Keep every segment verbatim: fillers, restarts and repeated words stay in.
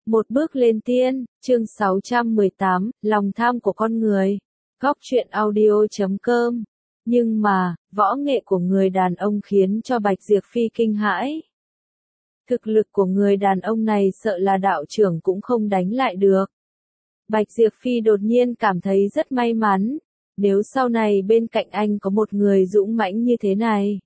Một bước lên tiên, chương sáu trăm mười tám, lòng tham của con người. Góc truyện audio chấm com. Nhưng mà, võ nghệ của người đàn ông khiến cho Bạch Diệp Phi kinh hãi. Thực lực của người đàn ông này sợ là đạo trưởng cũng không đánh lại được. Bạch Diệp Phi đột nhiên cảm thấy rất may mắn, nếu sau này bên cạnh anh có một người dũng mãnh như thế này.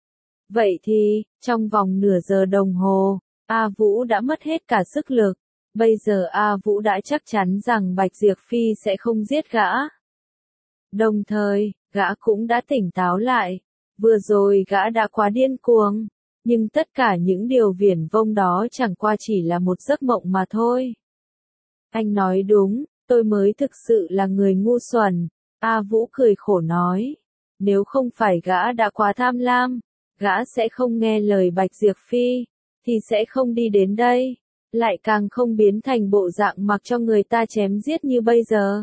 Vậy thì, trong vòng nửa giờ đồng hồ, A Vũ đã mất hết cả sức lực. Bây giờ A Vũ đã chắc chắn rằng Bạch Diệp Phi sẽ không giết gã. Đồng thời, gã cũng đã tỉnh táo lại. Vừa rồi gã đã quá điên cuồng, nhưng tất cả những điều viển vông đó chẳng qua chỉ là một giấc mộng mà thôi. Anh nói đúng, tôi mới thực sự là người ngu xuẩn. A Vũ cười khổ nói. Nếu không phải gã đã quá tham lam, gã sẽ không nghe lời Bạch Diệp Phi, thì sẽ không đi đến đây, lại càng không biến thành bộ dạng mặc cho người ta chém giết như bây giờ.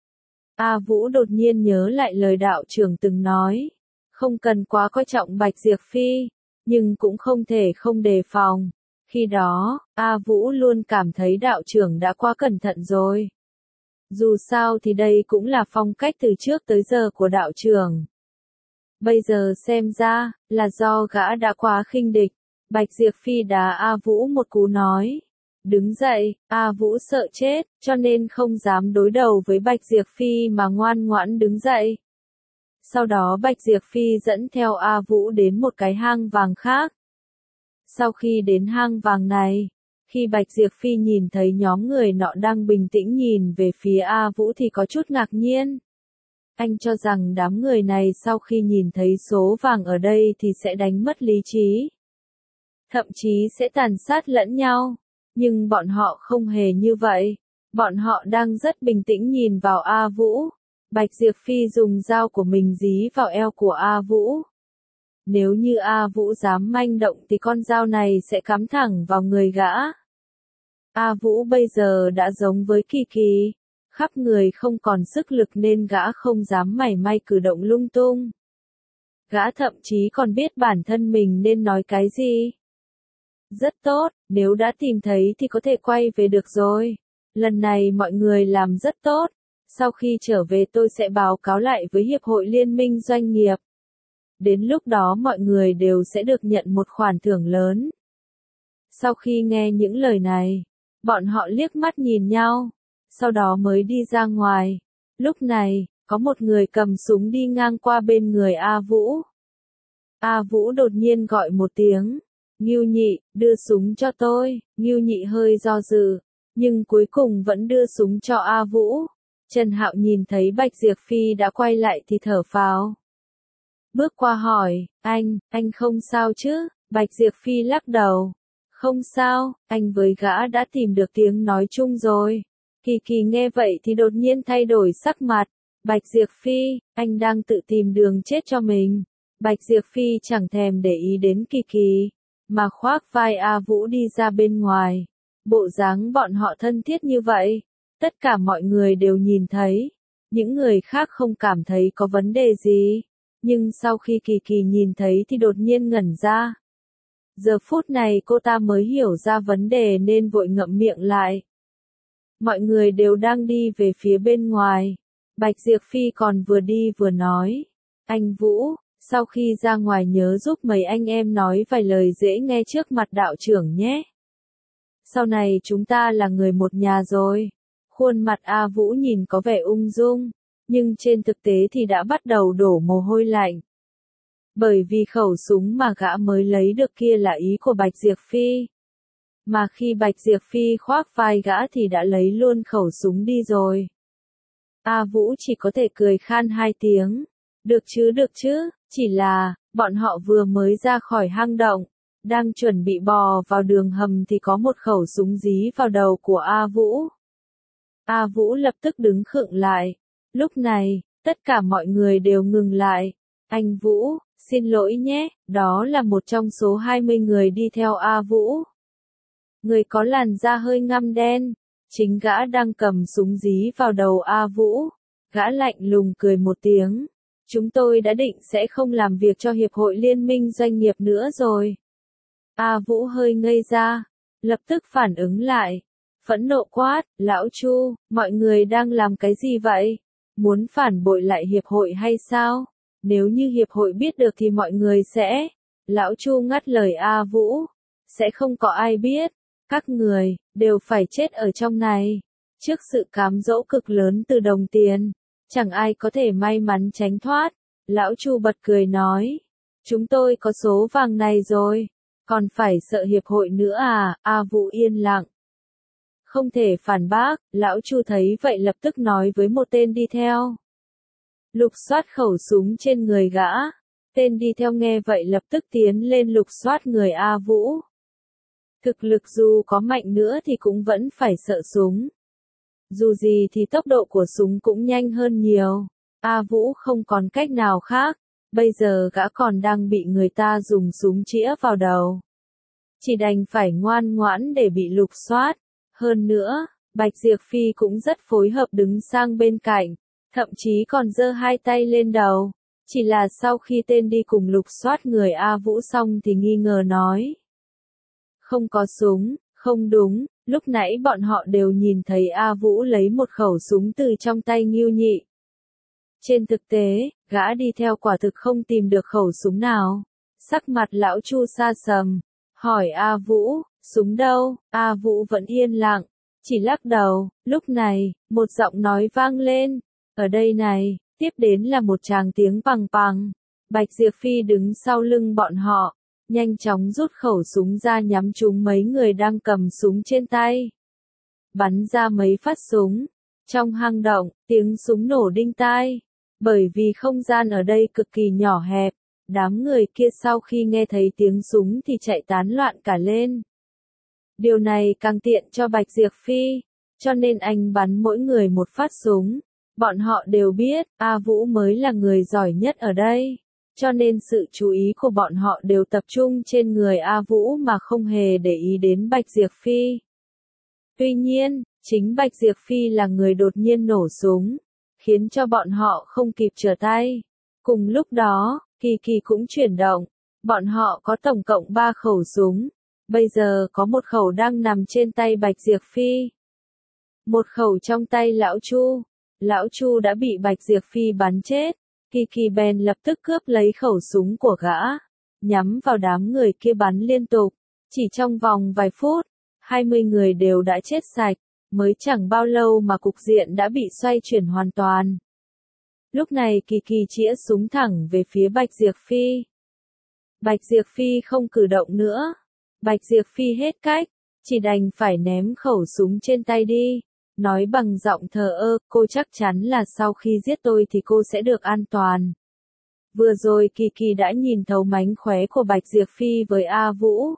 A Vũ đột nhiên nhớ lại lời đạo trưởng từng nói, không cần quá coi trọng Bạch Diệp Phi, nhưng cũng không thể không đề phòng. Khi đó, A Vũ luôn cảm thấy đạo trưởng đã quá cẩn thận rồi. Dù sao thì đây cũng là phong cách từ trước tới giờ của đạo trưởng. Bây giờ xem ra, là do gã đã quá khinh địch. Bạch Diệp Phi đá A Vũ một cú nói. Đứng dậy, A Vũ sợ chết, cho nên không dám đối đầu với Bạch Diệp Phi mà ngoan ngoãn đứng dậy. Sau đó Bạch Diệp Phi dẫn theo A Vũ đến một cái hang vàng khác. Sau khi đến hang vàng này, khi Bạch Diệp Phi nhìn thấy nhóm người nọ đang bình tĩnh nhìn về phía A Vũ thì có chút ngạc nhiên. Anh cho rằng đám người này sau khi nhìn thấy số vàng ở đây thì sẽ đánh mất lý trí. Thậm chí sẽ tàn sát lẫn nhau. Nhưng bọn họ không hề như vậy. Bọn họ đang rất bình tĩnh nhìn vào A Vũ. Bạch Diệp Phi dùng dao của mình dí vào eo của A Vũ. Nếu như A Vũ dám manh động thì con dao này sẽ cắm thẳng vào người gã. A Vũ bây giờ đã giống với Kỳ Kỳ. Khắp người không còn sức lực nên gã không dám mảy may cử động lung tung. Gã thậm chí còn biết bản thân mình nên nói cái gì. Rất tốt, nếu đã tìm thấy thì có thể quay về được rồi. Lần này mọi người làm rất tốt. Sau khi trở về tôi sẽ báo cáo lại với Hiệp hội Liên minh Doanh nghiệp. Đến lúc đó mọi người đều sẽ được nhận một khoản thưởng lớn. Sau khi nghe những lời này, bọn họ liếc mắt nhìn nhau, sau đó mới đi ra ngoài. Lúc này, có một người cầm súng đi ngang qua bên người A Vũ. A Vũ đột nhiên gọi một tiếng. Ngưu Nhị, đưa súng cho tôi. Ngưu Nhị hơi do dự, nhưng cuối cùng vẫn đưa súng cho A Vũ. Trần Hạo nhìn thấy Bạch Diệp Phi đã quay lại thì thở phào. Bước qua hỏi, anh, anh không sao chứ? Bạch Diệp Phi lắc đầu. Không sao, anh với gã đã tìm được tiếng nói chung rồi. Kỳ Kỳ nghe vậy thì đột nhiên thay đổi sắc mặt. Bạch Diệp Phi, anh đang tự tìm đường chết cho mình. Bạch Diệp Phi chẳng thèm để ý đến Kỳ Kỳ, mà khoác vai A Vũ đi ra bên ngoài. Bộ dáng bọn họ thân thiết như vậy, tất cả mọi người đều nhìn thấy. Những người khác không cảm thấy có vấn đề gì, nhưng sau khi Kỳ Kỳ nhìn thấy thì đột nhiên ngẩn ra. Giờ phút này cô ta mới hiểu ra vấn đề nên vội ngậm miệng lại. Mọi người đều đang đi về phía bên ngoài. Bạch Diệp Phi còn vừa đi vừa nói. Anh Vũ, sau khi ra ngoài nhớ giúp mấy anh em nói vài lời dễ nghe trước mặt đạo trưởng nhé. Sau này chúng ta là người một nhà rồi. Khuôn mặt A Vũ nhìn có vẻ ung dung, nhưng trên thực tế thì đã bắt đầu đổ mồ hôi lạnh. Bởi vì khẩu súng mà gã mới lấy được kia là ý của Bạch Diệp Phi. Mà khi Bạch Diệp Phi khoác vai gã thì đã lấy luôn khẩu súng đi rồi. A Vũ chỉ có thể cười khan hai tiếng. Được chứ được chứ, chỉ là, bọn họ vừa mới ra khỏi hang động, đang chuẩn bị bò vào đường hầm thì có một khẩu súng dí vào đầu của A Vũ. A Vũ lập tức đứng khựng lại. Lúc này, tất cả mọi người đều ngừng lại. Anh Vũ, xin lỗi nhé, đó là một trong số hai mươi người đi theo A Vũ. Người có làn da hơi ngăm đen, chính gã đang cầm súng dí vào đầu A Vũ. Gã lạnh lùng cười một tiếng. Chúng tôi đã định sẽ không làm việc cho Hiệp hội Liên minh Doanh nghiệp nữa rồi. A Vũ hơi ngây ra, lập tức phản ứng lại. phẫn nộ quát, Lão Chu, mọi người đang làm cái gì vậy? Muốn phản bội lại hiệp hội hay sao? Nếu như hiệp hội biết được thì mọi người sẽ... Lão Chu ngắt lời A Vũ, sẽ không có ai biết, các người, đều phải chết ở trong này. Trước sự cám dỗ cực lớn từ đồng tiền, chẳng ai có thể may mắn tránh thoát. Lão Chu bật cười nói, chúng tôi có số vàng này rồi, còn phải sợ hiệp hội nữa à? A Vũ yên lặng. Không thể phản bác, Lão Chu thấy vậy lập tức nói với một tên đi theo. Lục soát khẩu súng trên người gã. Tên đi theo nghe vậy lập tức tiến lên lục soát người A Vũ. Thực lực dù có mạnh nữa thì cũng vẫn phải sợ súng. Dù gì thì tốc độ của súng cũng nhanh hơn nhiều. A Vũ không còn cách nào khác. Bây giờ gã còn đang bị người ta dùng súng chĩa vào đầu. Chỉ đành phải ngoan ngoãn để bị lục soát. Hơn nữa, Bạch Diệp Phi cũng rất phối hợp đứng sang bên cạnh. Thậm chí còn giơ hai tay lên đầu. Chỉ là sau khi tên đi cùng lục soát người A Vũ xong thì nghi ngờ nói. Không có súng, không đúng, lúc nãy bọn họ đều nhìn thấy A Vũ lấy một khẩu súng từ trong tay Ngưu Nhị. Trên thực tế, gã đi theo quả thực không tìm được khẩu súng nào. Sắc mặt Lão Chu sa sầm, hỏi A Vũ, súng đâu? A Vũ vẫn yên lặng, chỉ lắc đầu. Lúc này, một giọng nói vang lên, ở đây này. Tiếp đến là một tràng tiếng pằng pằng. Bạch Diệp Phi đứng sau lưng bọn họ, nhanh chóng rút khẩu súng ra nhắm trúng mấy người đang cầm súng trên tay. Bắn ra mấy phát súng. Trong hang động, tiếng súng nổ đinh tai. Bởi vì không gian ở đây cực kỳ nhỏ hẹp, đám người kia sau khi nghe thấy tiếng súng thì chạy tán loạn cả lên. Điều này càng tiện cho Bạch Diệp Phi, cho nên anh bắn mỗi người một phát súng. Bọn họ đều biết, A Vũ mới là người giỏi nhất ở đây, cho nên sự chú ý của bọn họ đều tập trung trên người A Vũ mà không hề để ý đến Bạch Diệp Phi. Tuy nhiên, chính Bạch Diệp Phi là người đột nhiên nổ súng, khiến cho bọn họ không kịp trở tay. Cùng lúc đó, Kỳ Kỳ cũng chuyển động, bọn họ có tổng cộng ba khẩu súng, bây giờ có một khẩu đang nằm trên tay Bạch Diệp Phi. Một khẩu trong tay Lão Chu. Lão Chu đã bị Bạch Diệp Phi bắn chết, Kỳ Kỳ bèn lập tức cướp lấy khẩu súng của gã, nhắm vào đám người kia bắn liên tục. Chỉ trong vòng vài phút, hai mươi người đều đã chết sạch, mới chẳng bao lâu mà cục diện đã bị xoay chuyển hoàn toàn. Lúc này Kỳ Kỳ chĩa súng thẳng về phía Bạch Diệp Phi. Bạch Diệp Phi không cử động nữa. Bạch Diệp Phi hết cách, chỉ đành phải ném khẩu súng trên tay đi. Nói bằng giọng thờ ơ, cô chắc chắn là sau khi giết tôi thì cô sẽ được an toàn. Vừa rồi Kỳ Kỳ đã nhìn thấu mánh khóe của Bạch Diệp Phi với A Vũ.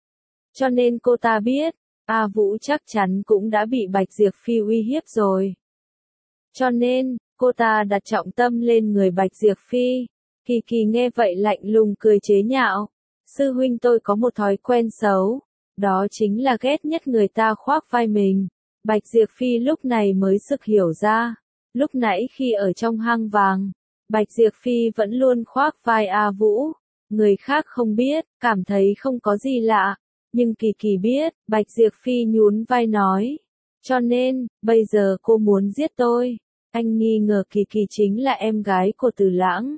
Cho nên cô ta biết, A Vũ chắc chắn cũng đã bị Bạch Diệp Phi uy hiếp rồi. Cho nên, cô ta đặt trọng tâm lên người Bạch Diệp Phi. Kỳ Kỳ nghe vậy lạnh lùng cười chế nhạo. Sư huynh tôi có một thói quen xấu, đó chính là ghét nhất người ta khoác vai mình. Bạch Diệp Phi lúc này mới sực hiểu ra. Lúc nãy khi ở trong hang vàng, Bạch Diệp Phi vẫn luôn khoác vai A Vũ. Người khác không biết, cảm thấy không có gì lạ. Nhưng Kỳ Kỳ biết, Bạch Diệp Phi nhún vai nói. Cho nên, bây giờ cô muốn giết tôi. Anh nghi ngờ Kỳ Kỳ chính là em gái của Từ Lãng.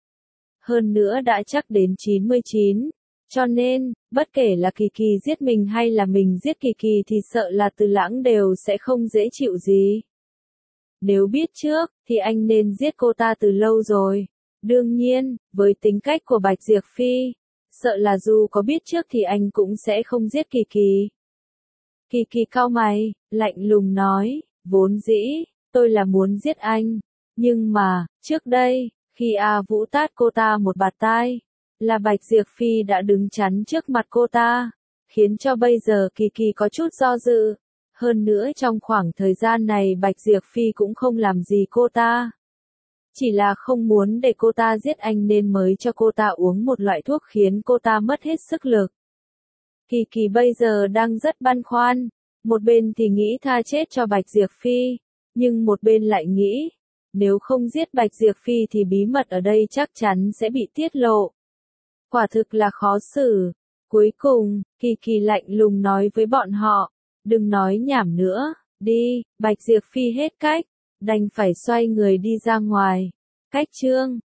Hơn nữa đã chắc đến chín mươi chín. Cho nên, bất kể là Kỳ Kỳ giết mình hay là mình giết Kỳ Kỳ thì sợ là Từ Lãng đều sẽ không dễ chịu gì. Nếu biết trước, thì anh nên giết cô ta từ lâu rồi. Đương nhiên, với tính cách của Bạch Diệp Phi, sợ là dù có biết trước thì anh cũng sẽ không giết Kỳ Kỳ. Kỳ Kỳ cau mày, lạnh lùng nói, vốn dĩ, tôi là muốn giết anh. Nhưng mà, trước đây, khi A Vũ tát cô ta một bạt tai, là Bạch Diệp Phi đã đứng chắn trước mặt cô ta, khiến cho bây giờ Kỳ Kỳ có chút do dự. Hơn nữa trong khoảng thời gian này Bạch Diệp Phi cũng không làm gì cô ta. Chỉ là không muốn để cô ta giết anh nên mới cho cô ta uống một loại thuốc khiến cô ta mất hết sức lực. Kỳ Kỳ bây giờ đang rất băn khoăn, một bên thì nghĩ tha chết cho Bạch Diệp Phi, nhưng một bên lại nghĩ, nếu không giết Bạch Diệp Phi thì bí mật ở đây chắc chắn sẽ bị tiết lộ. Quả thực là khó xử. Cuối cùng, Kỳ Kỳ lạnh lùng nói với bọn họ, Đừng nói nhảm nữa, đi, Bạch Diệp Phi hết cách, đành phải xoay người đi ra ngoài. Cách chương